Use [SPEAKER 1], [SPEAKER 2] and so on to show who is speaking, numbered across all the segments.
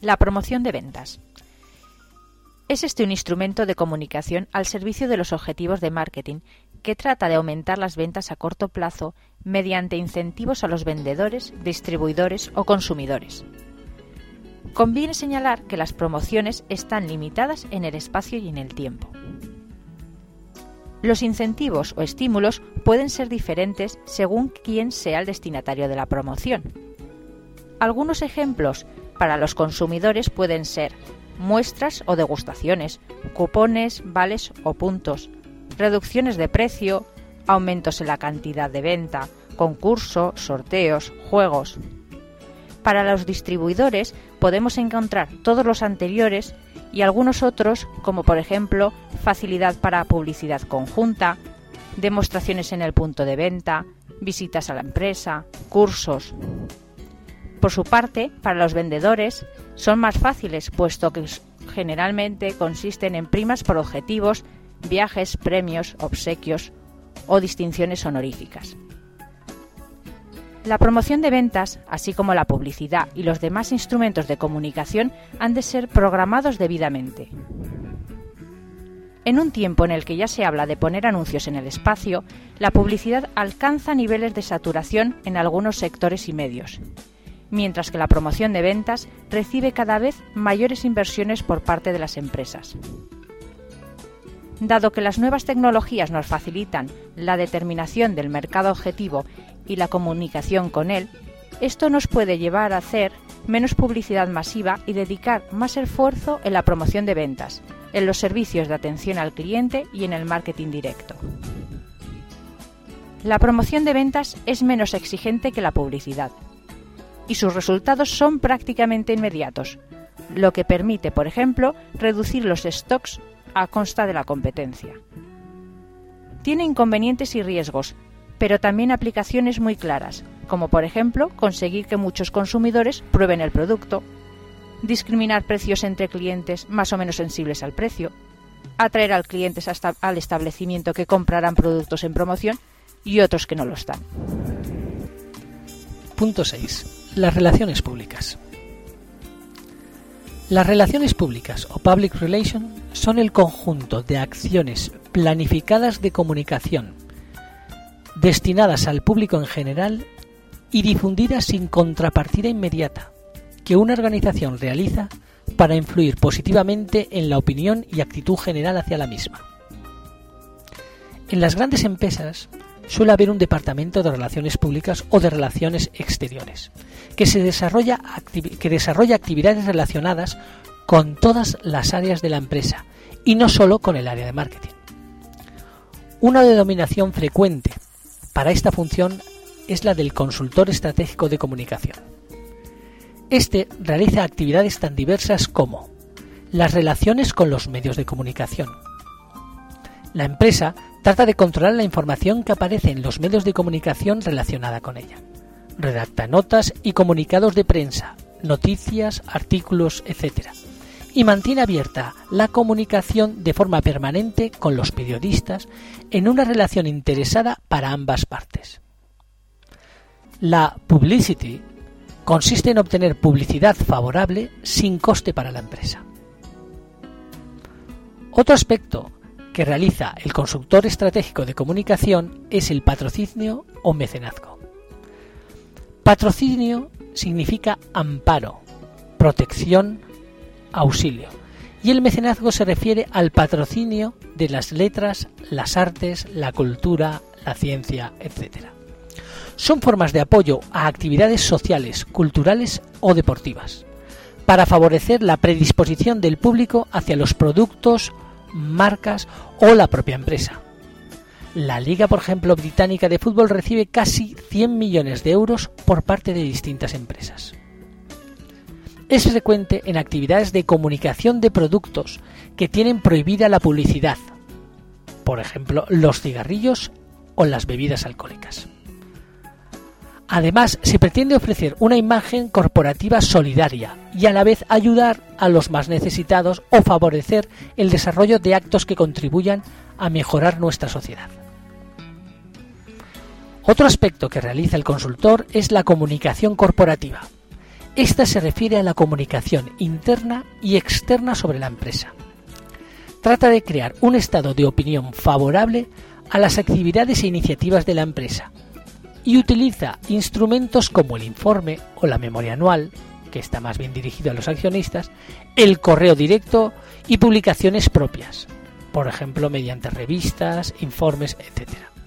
[SPEAKER 1] La promoción de ventas. Es un instrumento de comunicación al servicio de los objetivos de marketing que trata de aumentar las ventas a corto plazo mediante incentivos a los vendedores, distribuidores o consumidores. Conviene señalar que las promociones están limitadas en el espacio y en el tiempo. Los incentivos o estímulos pueden ser diferentes según quién sea el destinatario de la promoción. Algunos ejemplos para los consumidores pueden ser muestras o degustaciones, cupones, vales o puntos, reducciones de precio, aumentos en la cantidad de venta, concurso, sorteos, juegos. Para los distribuidores podemos encontrar todos los anteriores y algunos otros, como por ejemplo facilidad para publicidad conjunta, demostraciones en el punto de venta, visitas a la empresa, cursos. Por su parte, para los vendedores son más fáciles, puesto que generalmente consisten en primas por objetivos, viajes, premios, obsequios o distinciones honoríficas. La promoción de ventas, así como la publicidad y los demás instrumentos de comunicación, han de ser programados debidamente. En un tiempo en el que ya se habla de poner anuncios en el espacio, la publicidad alcanza niveles de saturación en algunos sectores y medios, mientras que la promoción de ventas recibe cada vez mayores inversiones por parte de las empresas. Dado que las nuevas tecnologías nos facilitan la determinación del mercado objetivo y la comunicación con él, esto nos puede llevar a hacer menos publicidad masiva y dedicar más esfuerzo en la promoción de ventas, en los servicios de atención al cliente y en el marketing directo. La promoción de ventas es menos exigente que la publicidad y sus resultados son prácticamente inmediatos, lo que permite, por ejemplo, reducir los stocks a costa de la competencia. Tiene inconvenientes y riesgos, pero también aplicaciones muy claras, como por ejemplo conseguir que muchos consumidores prueben el producto, discriminar precios entre clientes más o menos sensibles al precio, atraer al cliente al establecimiento que comprarán productos en promoción y otros que no lo están.
[SPEAKER 2] Punto 6. Las relaciones públicas. Las relaciones públicas o public relations son el conjunto de acciones planificadas de comunicación destinadas al público en general y difundidas sin contrapartida inmediata que una organización realiza para influir positivamente en la opinión y actitud general hacia la misma. En las grandes empresas suele haber un departamento de relaciones públicas o de relaciones exteriores que desarrolla actividades relacionadas con todas las áreas de la empresa y no solo con el área de marketing. Una denominación frecuente para esta función es la del consultor estratégico de comunicación. Este realiza actividades tan diversas como las relaciones con los medios de comunicación. La empresa trata de controlar la información que aparece en los medios de comunicación relacionada con ella. Redacta notas y comunicados de prensa, noticias, artículos, etc. Y mantiene abierta la comunicación de forma permanente con los periodistas en una relación interesada para ambas partes. La publicity consiste en obtener publicidad favorable sin coste para la empresa. Otro aspecto que realiza el consultor estratégico de comunicación es el patrocinio o mecenazgo. Patrocinio significa amparo, protección, auxilio, y el mecenazgo se refiere al patrocinio de las letras, las artes, la cultura, la ciencia, etc. Son formas de apoyo a actividades sociales, culturales o deportivas, para favorecer la predisposición del público hacia los productos, marcas o la propia empresa. La Liga, por ejemplo, británica de fútbol recibe casi 100 millones de euros por parte de distintas empresas. Es frecuente en actividades de comunicación de productos que tienen prohibida la publicidad, por ejemplo, los cigarrillos o las bebidas alcohólicas. Además, se pretende ofrecer una imagen corporativa solidaria y a la vez ayudar a los más necesitados o favorecer el desarrollo de actos que contribuyan a mejorar nuestra sociedad. Otro aspecto que realiza el consultor es la comunicación corporativa. Esta se refiere a la comunicación interna y externa sobre la empresa. Trata de crear un estado de opinión favorable a las actividades e iniciativas de la empresa y utiliza instrumentos como el informe o la memoria anual, que está más bien dirigido a los accionistas, el correo directo y publicaciones propias, por ejemplo mediante revistas, informes, etc.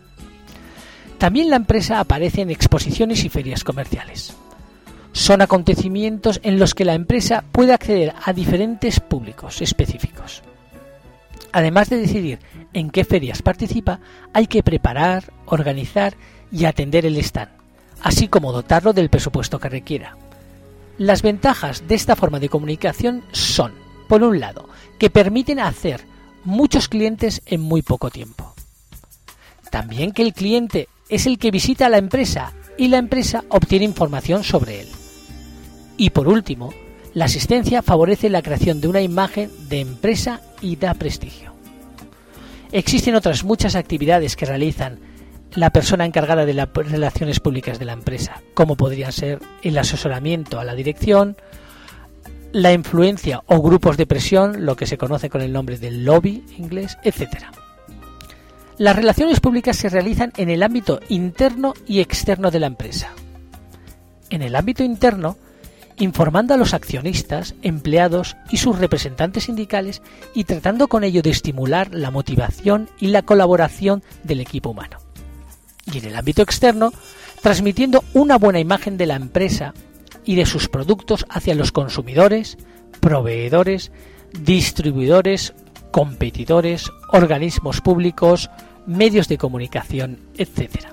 [SPEAKER 2] También la empresa aparece en exposiciones y ferias comerciales. Son acontecimientos en los que la empresa puede acceder a diferentes públicos específicos. Además de decidir en qué ferias participa, hay que preparar, organizar y atender el stand, así como dotarlo del presupuesto que requiera. Las ventajas de esta forma de comunicación son, por un lado, que permiten hacer muchos clientes en muy poco tiempo. También que el cliente es el que visita a la empresa y la empresa obtiene información sobre él. Y por último, la asistencia favorece la creación de una imagen de empresa y da prestigio. Existen otras muchas actividades que realizan la persona encargada de las relaciones públicas de la empresa, como podrían ser el asesoramiento a la dirección, la influencia o grupos de presión, lo que se conoce con el nombre del lobby inglés, etc. Las relaciones públicas se realizan en el ámbito interno y externo de la empresa. En el ámbito interno, informando a los accionistas, empleados y sus representantes sindicales y tratando con ello de estimular la motivación y la colaboración del equipo humano. Y en el ámbito externo, transmitiendo una buena imagen de la empresa y de sus productos hacia los consumidores, proveedores, distribuidores, competidores, organismos públicos, medios de comunicación, etc.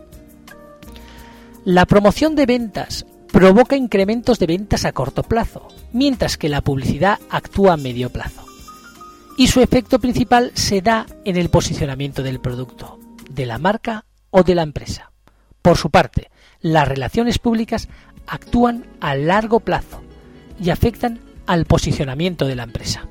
[SPEAKER 2] La promoción de ventas provoca incrementos de ventas a corto plazo, mientras que la publicidad actúa a medio plazo. Y su efecto principal se da en el posicionamiento del producto, de la marca o de la empresa. Por su parte, las relaciones públicas actúan a largo plazo y afectan al posicionamiento de la empresa.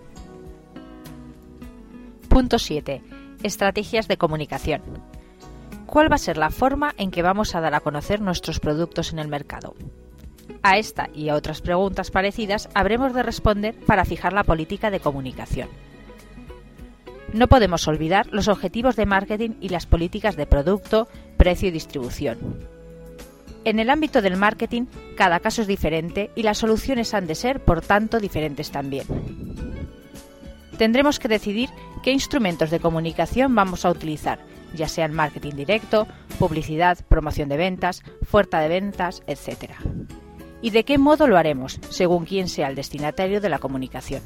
[SPEAKER 1] Punto 7. Estrategias de comunicación. ¿Cuál va a ser la forma en que vamos a dar a conocer nuestros productos en el mercado? A esta y a otras preguntas parecidas habremos de responder para fijar la política de comunicación. No podemos olvidar los objetivos de marketing y las políticas de producto, precio y distribución. En el ámbito del marketing, cada caso es diferente y las soluciones han de ser, por tanto, diferentes también. Tendremos que decidir qué instrumentos de comunicación vamos a utilizar, ya sean marketing directo, publicidad, promoción de ventas, oferta de ventas, etc. Y de qué modo lo haremos, según quién sea el destinatario de la comunicación.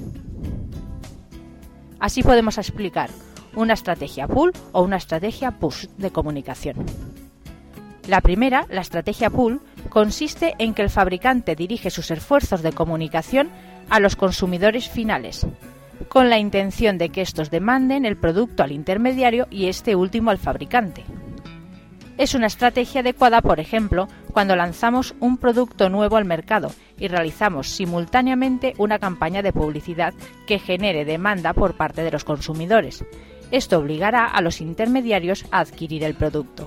[SPEAKER 1] Así podemos explicar una estrategia pull o una estrategia push de comunicación. La primera, la estrategia pull, consiste en que el fabricante dirige sus esfuerzos de comunicación a los consumidores finales, con la intención de que estos demanden el producto al intermediario y este último al fabricante. Es una estrategia adecuada, por ejemplo, cuando lanzamos un producto nuevo al mercado y realizamos simultáneamente una campaña de publicidad que genere demanda por parte de los consumidores. Esto obligará a los intermediarios a adquirir el producto.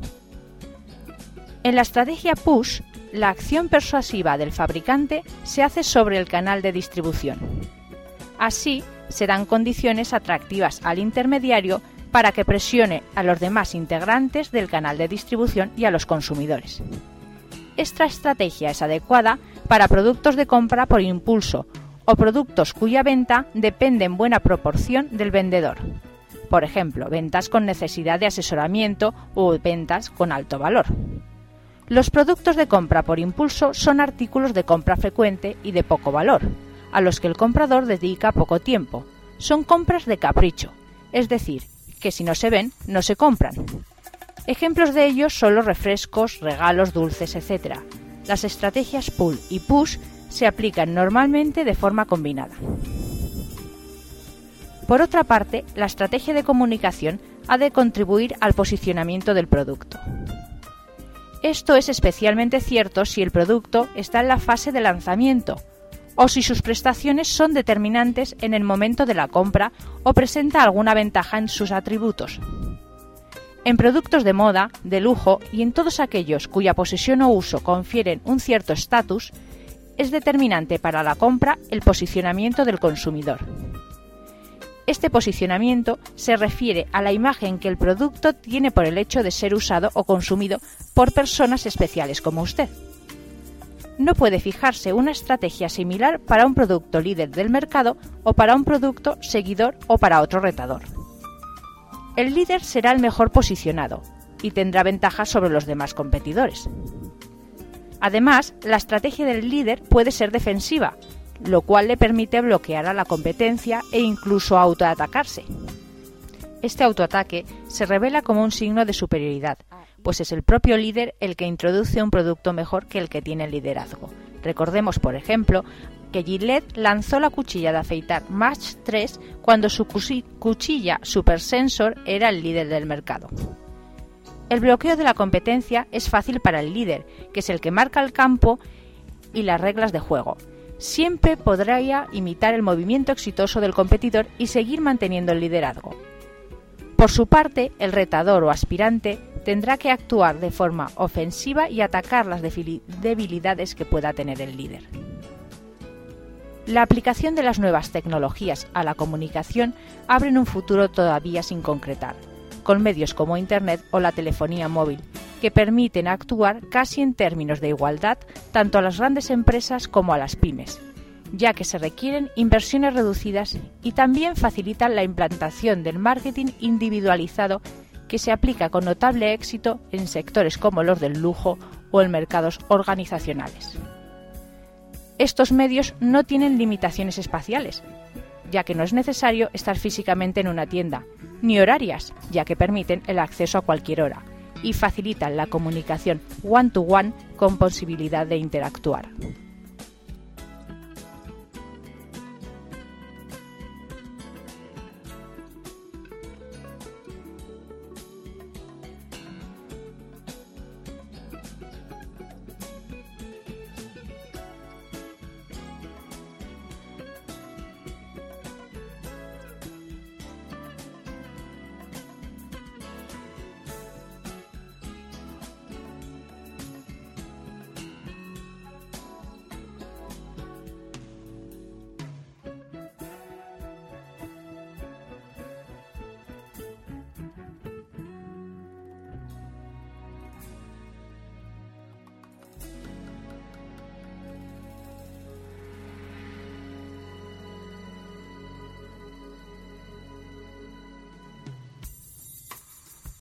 [SPEAKER 1] En la estrategia push, la acción persuasiva del fabricante se hace sobre el canal de distribución. Así, se dan condiciones atractivas al intermediario para que presione a los demás integrantes del canal de distribución y a los consumidores. Esta estrategia es adecuada para productos de compra por impulso o productos cuya venta depende en buena proporción del vendedor. Por ejemplo, ventas con necesidad de asesoramiento o ventas con alto valor. Los productos de compra por impulso son artículos de compra frecuente y de poco valor, a los que el comprador dedica poco tiempo. Son compras de capricho, es decir, que si no se ven, no se compran. Ejemplos de ellos son los refrescos, regalos, dulces, etc. Las estrategias pull y push se aplican normalmente de forma combinada. Por otra parte, la estrategia de comunicación ha de contribuir al posicionamiento del producto. Esto es especialmente cierto si el producto está en la fase de lanzamiento, o si sus prestaciones son determinantes en el momento de la compra o presenta alguna ventaja en sus atributos. En productos de moda, de lujo y en todos aquellos cuya posesión o uso confieren un cierto estatus, es determinante para la compra el posicionamiento del consumidor. Este posicionamiento se refiere a la imagen que el producto tiene por el hecho de ser usado o consumido por personas especiales como usted. No puede fijarse una estrategia similar para un producto líder del mercado o para un producto seguidor o para otro retador. El líder será el mejor posicionado y tendrá ventajas sobre los demás competidores. Además, la estrategia del líder puede ser defensiva, lo cual le permite bloquear a la competencia e incluso autoatacarse. Este autoataque se revela como un signo de superioridad, pues es el propio líder el que introduce un producto mejor que el que tiene el liderazgo. Recordemos, por ejemplo, que Gillette lanzó la cuchilla de afeitar Match 3 cuando su cuchilla Super Sensor era el líder del mercado. El bloqueo de la competencia es fácil para el líder, que es el que marca el campo y las reglas de juego. Siempre podría imitar el movimiento exitoso del competidor y seguir manteniendo el liderazgo. Por su parte, el retador o aspirante tendrá que actuar de forma ofensiva y atacar las debilidades que pueda tener el líder. La aplicación de las nuevas tecnologías a la comunicación abre un futuro todavía sin concretar, con medios como Internet o la telefonía móvil, que permiten actuar casi en términos de igualdad tanto a las grandes empresas como a las pymes, ya que se requieren inversiones reducidas y también facilitan la implantación del marketing individualizado que se aplica con notable éxito en sectores como los del lujo o en mercados organizacionales. Estos medios no tienen limitaciones espaciales, ya que no es necesario estar físicamente en una tienda, ni horarias, ya que permiten el acceso a cualquier hora, y facilitan la comunicación one-to-one con posibilidad de interactuar.